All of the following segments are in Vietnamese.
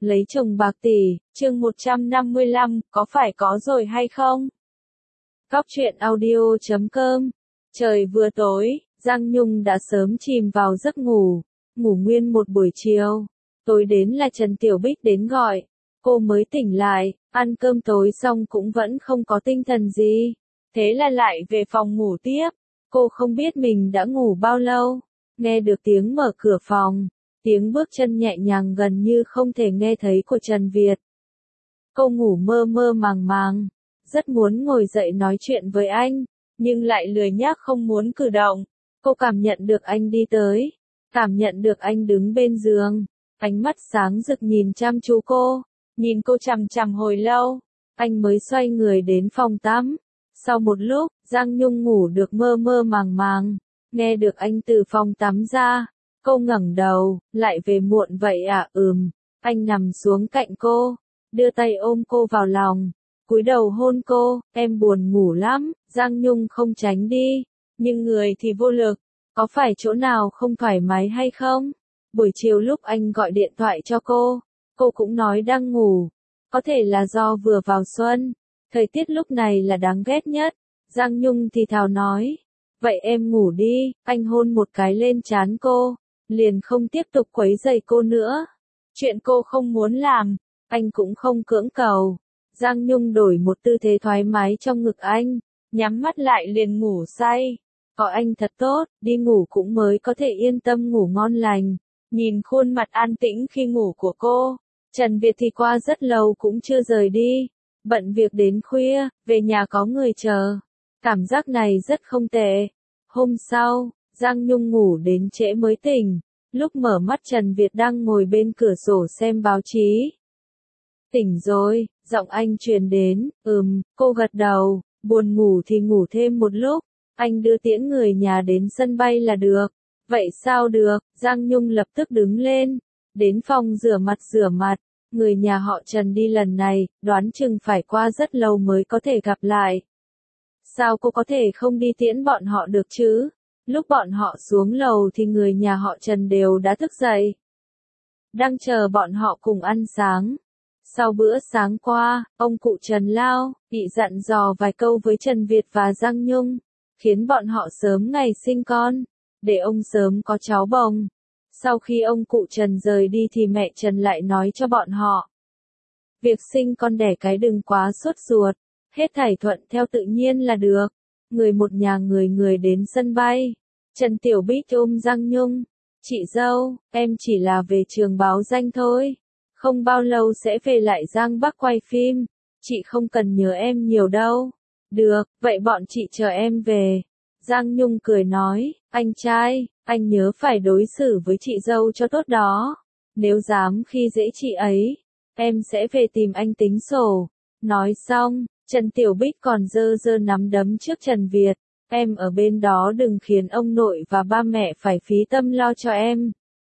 Lấy chồng bạc tỷ, chương 155, có phải có rồi hay không? Cóc truyện audio.com. Trời vừa tối, Giang Nhung đã sớm chìm vào giấc ngủ, ngủ nguyên một buổi chiều. Tối đến là Trần Tiểu Bích đến gọi, cô mới tỉnh lại, ăn cơm tối xong cũng vẫn không có tinh thần gì. Thế là lại về phòng ngủ tiếp, cô không biết mình đã ngủ bao lâu, nghe được tiếng mở cửa phòng. Tiếng bước chân nhẹ nhàng gần như không thể nghe thấy của Trần Việt. Cô ngủ mơ mơ màng màng, rất muốn ngồi dậy nói chuyện với anh, nhưng lại lười nhác không muốn cử động. Cô cảm nhận được anh đi tới, cảm nhận được anh đứng bên giường, ánh mắt sáng rực nhìn chăm chú cô, nhìn cô chằm chằm hồi lâu, anh mới xoay người đến phòng tắm. Sau một lúc, Giang Nhung ngủ được mơ mơ màng màng, nghe được anh từ phòng tắm ra. Cô ngẩng đầu, lại về muộn vậy à? Anh nằm xuống cạnh cô, đưa tay ôm cô vào lòng, cúi đầu hôn cô, em buồn ngủ lắm. Giang Nhung không tránh đi, nhưng người thì vô lực, có phải chỗ nào không thoải mái hay không? Buổi chiều lúc anh gọi điện thoại cho cô cũng nói đang ngủ, có thể là do vừa vào xuân, thời tiết lúc này là đáng ghét nhất. Giang Nhung thì thào nói, vậy em ngủ đi. Anh hôn một cái lên trán cô, liền không tiếp tục quấy rầy cô nữa. Chuyện cô không muốn làm, anh cũng không cưỡng cầu. Giang Nhung đổi một tư thế thoải mái trong ngực anh, nhắm mắt lại liền ngủ say. Có anh thật tốt, đi ngủ cũng mới có thể yên tâm ngủ ngon lành. Nhìn khuôn mặt an tĩnh khi ngủ của cô, Trần Việt thì qua rất lâu cũng chưa rời đi. Bận việc đến khuya, về nhà có người chờ. Cảm giác này rất không tệ. Hôm sau, Giang Nhung ngủ đến trễ mới tỉnh, lúc mở mắt Trần Việt đang ngồi bên cửa sổ xem báo chí. Tỉnh rồi, giọng anh truyền đến, cô gật đầu, buồn ngủ thì ngủ thêm một lúc, anh đưa tiễn người nhà đến sân bay là được. Vậy sao được? Giang Nhung lập tức đứng lên, đến phòng rửa mặt, người nhà họ Trần đi lần này, đoán chừng phải qua rất lâu mới có thể gặp lại. Sao cô có thể không đi tiễn bọn họ được chứ? Lúc bọn họ xuống lầu thì người nhà họ Trần đều đã thức dậy, đang chờ bọn họ cùng ăn sáng. Sau bữa sáng qua, ông cụ Trần Lao bị dặn dò vài câu với Trần Việt và Giang Nhung, khiến bọn họ sớm ngày sinh con, để ông sớm có cháu bồng. Sau khi ông cụ Trần rời đi thì mẹ Trần lại nói cho bọn họ, việc sinh con đẻ cái đừng quá sốt ruột, hết thảy thuận theo tự nhiên là được. Người một nhà người đến sân bay. Trần Tiểu Bích ôm Giang Nhung, chị dâu, em chỉ là về trường báo danh thôi, không bao lâu sẽ về lại Giang Bắc quay phim, chị không cần nhớ em nhiều đâu. Được, vậy bọn chị chờ em về. Giang Nhung cười nói, anh trai, anh nhớ phải đối xử với chị dâu cho tốt đó, nếu dám khi dễ chị ấy, em sẽ về tìm anh tính sổ. Nói xong, Trần Tiểu Bích còn giơ nắm đấm trước Trần Việt, em ở bên đó đừng khiến ông nội và ba mẹ phải phí tâm lo cho em.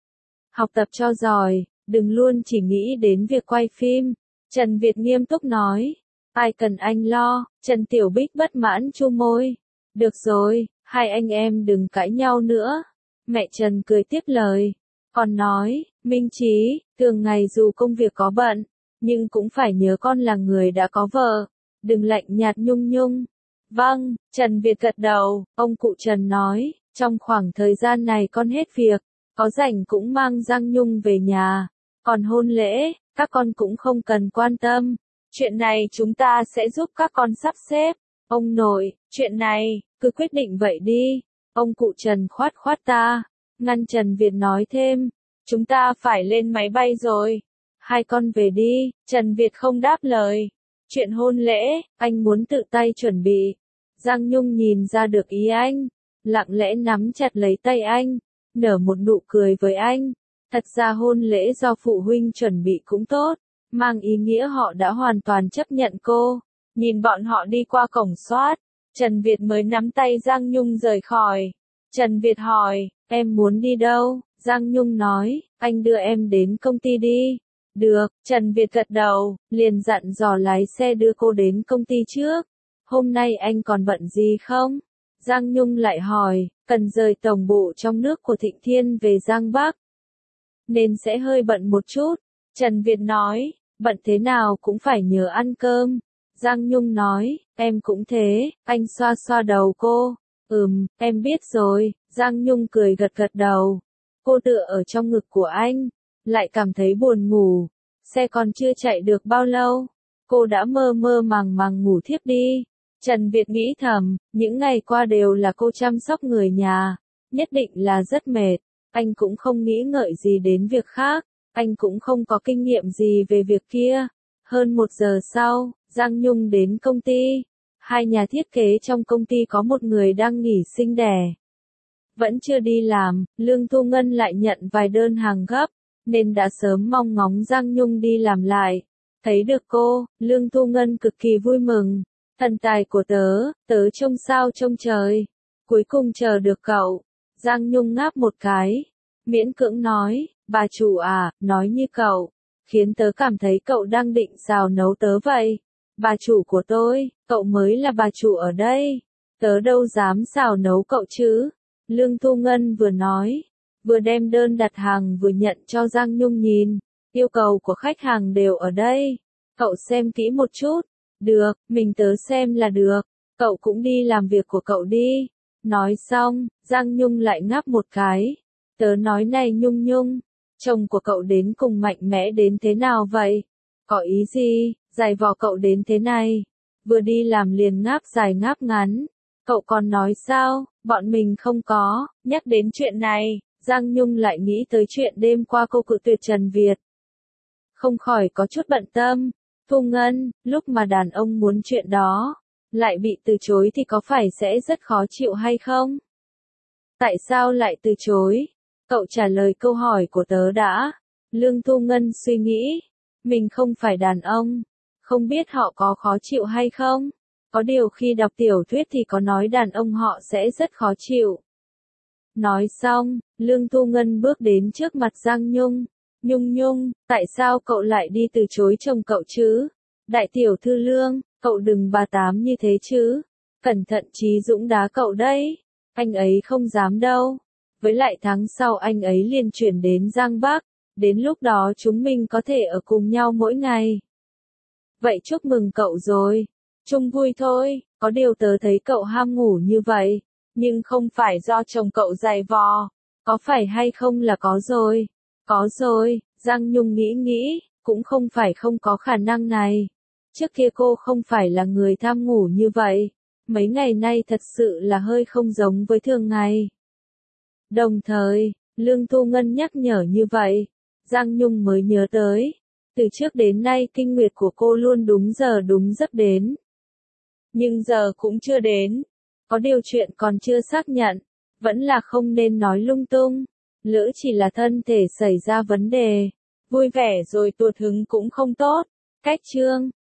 Học tập cho giỏi, đừng luôn chỉ nghĩ đến việc quay phim. Trần Việt nghiêm túc nói, ai cần anh lo. Trần Tiểu Bích bất mãn chu môi, được rồi, hai anh em đừng cãi nhau nữa. Mẹ Trần cười tiếp lời, còn nói, Minh Chí, thường ngày dù công việc có bận, nhưng cũng phải nhớ con là người đã có vợ, đừng lạnh nhạt Nhung Nhung. Vâng, Trần Việt gật đầu. Ông cụ Trần nói, trong khoảng thời gian này con hết việc, có rảnh cũng mang Giang Nhung về nhà, còn hôn lễ, các con cũng không cần quan tâm, chuyện này chúng ta sẽ giúp các con sắp xếp. Ông nội, chuyện này, cứ quyết định vậy đi. Ông cụ Trần khoát tay, ngăn Trần Việt nói thêm, chúng ta phải lên máy bay rồi. Hai con về đi. Trần Việt không đáp lời. Chuyện hôn lễ, anh muốn tự tay chuẩn bị. Giang Nhung nhìn ra được ý anh, lặng lẽ nắm chặt lấy tay anh, nở một nụ cười với anh. Thật ra hôn lễ do phụ huynh chuẩn bị cũng tốt, mang ý nghĩa họ đã hoàn toàn chấp nhận cô. Nhìn bọn họ đi qua cổng soát, Trần Việt mới nắm tay Giang Nhung rời khỏi. Trần Việt hỏi, em muốn đi đâu? Giang Nhung nói, anh đưa em đến công ty đi. Được, Trần Việt gật đầu, liền dặn dò lái xe đưa cô đến công ty trước. Hôm nay anh còn bận gì không? Giang Nhung lại hỏi, cần rời tổng bộ trong nước của Thịnh Thiên về Giang Bắc, nên sẽ hơi bận một chút. Trần Việt nói, bận thế nào cũng phải nhớ ăn cơm. Giang Nhung nói, em cũng thế, anh xoa xoa đầu cô. Em biết rồi, Giang Nhung cười gật gật đầu. Cô tựa ở trong ngực của anh, lại cảm thấy buồn ngủ. Xe còn chưa chạy được bao lâu, cô đã mơ mơ màng màng ngủ thiếp đi. Trần Việt nghĩ thầm, những ngày qua đều là cô chăm sóc người nhà, nhất định là rất mệt. Anh cũng không nghĩ ngợi gì đến việc khác, anh cũng không có kinh nghiệm gì về việc kia. Hơn 1 giờ sau, Giang Nhung đến công ty. Hai nhà thiết kế trong công ty có một người đang nghỉ sinh đẻ. Vẫn chưa đi làm, Lương Thu Ngân lại nhận vài đơn hàng gấp, nên đã sớm mong ngóng Giang Nhung đi làm lại. Thấy được cô, Lương Thu Ngân cực kỳ vui mừng. Thần tài của tớ trông sao trông trời. Cuối cùng chờ được cậu. Giang Nhung ngáp một cái, miễn cưỡng nói, bà chủ à, nói như cậu, khiến tớ cảm thấy cậu đang định xào nấu tớ vậy. Bà chủ của tôi, cậu mới là bà chủ ở đây. Tớ đâu dám xào nấu cậu chứ. Lương Thu Ngân vừa nói, vừa đem đơn đặt hàng vừa nhận cho Giang Nhung nhìn. Yêu cầu của khách hàng đều ở đây. Cậu xem kỹ một chút. Được, mình tớ xem là được. Cậu cũng đi làm việc của cậu đi. Nói xong, Giang Nhung lại ngáp một cái. Tớ nói này Nhung Nhung, chồng của cậu đến cùng mạnh mẽ đến thế nào vậy? Có ý gì, dày vò cậu đến thế này? Vừa đi làm liền ngáp dài ngáp ngắn. Cậu còn nói sao, bọn mình không có. Nhắc đến chuyện này, Giang Nhung lại nghĩ tới chuyện đêm qua cô cự tuyệt Trần Việt. Không khỏi có chút bận tâm. Thu Ngân, lúc mà đàn ông muốn chuyện đó, lại bị từ chối thì có phải sẽ rất khó chịu hay không? Tại sao lại từ chối? Cậu trả lời câu hỏi của tớ đã. Lương Thu Ngân suy nghĩ, mình không phải đàn ông, không biết họ có khó chịu hay không? Có điều khi đọc tiểu thuyết thì có nói đàn ông họ sẽ rất khó chịu. Nói xong, Lương Thu Ngân bước đến trước mặt Giang Nhung. Nhung Nhung, tại sao cậu lại đi từ chối chồng cậu chứ? Đại tiểu thư Lương, cậu đừng bà tám như thế chứ. Cẩn thận Chí Dũng đá cậu đấy. Anh ấy không dám đâu. Với lại tháng sau anh ấy liền chuyển đến Giang Bắc. Đến lúc đó chúng mình có thể ở cùng nhau mỗi ngày. Vậy chúc mừng cậu rồi. Chung vui thôi, có điều tớ thấy cậu ham ngủ như vậy. Nhưng không phải do chồng cậu dày vò. Có phải hay không là có rồi. Có rồi, Giang Nhung nghĩ, cũng không phải không có khả năng này. Trước kia cô không phải là người tham ngủ như vậy. Mấy ngày nay thật sự là hơi không giống với thường ngày. Đồng thời, Lương Thu Ngân nhắc nhở như vậy, Giang Nhung mới nhớ tới. Từ trước đến nay kinh nguyệt của cô luôn đúng giờ đúng giấc đến. Nhưng giờ cũng chưa đến. Có điều chuyện còn chưa xác nhận. Vẫn là không nên nói lung tung. Lỡ chỉ là thân thể xảy ra vấn đề. Vui vẻ rồi tuột hứng cũng không tốt. Cách chương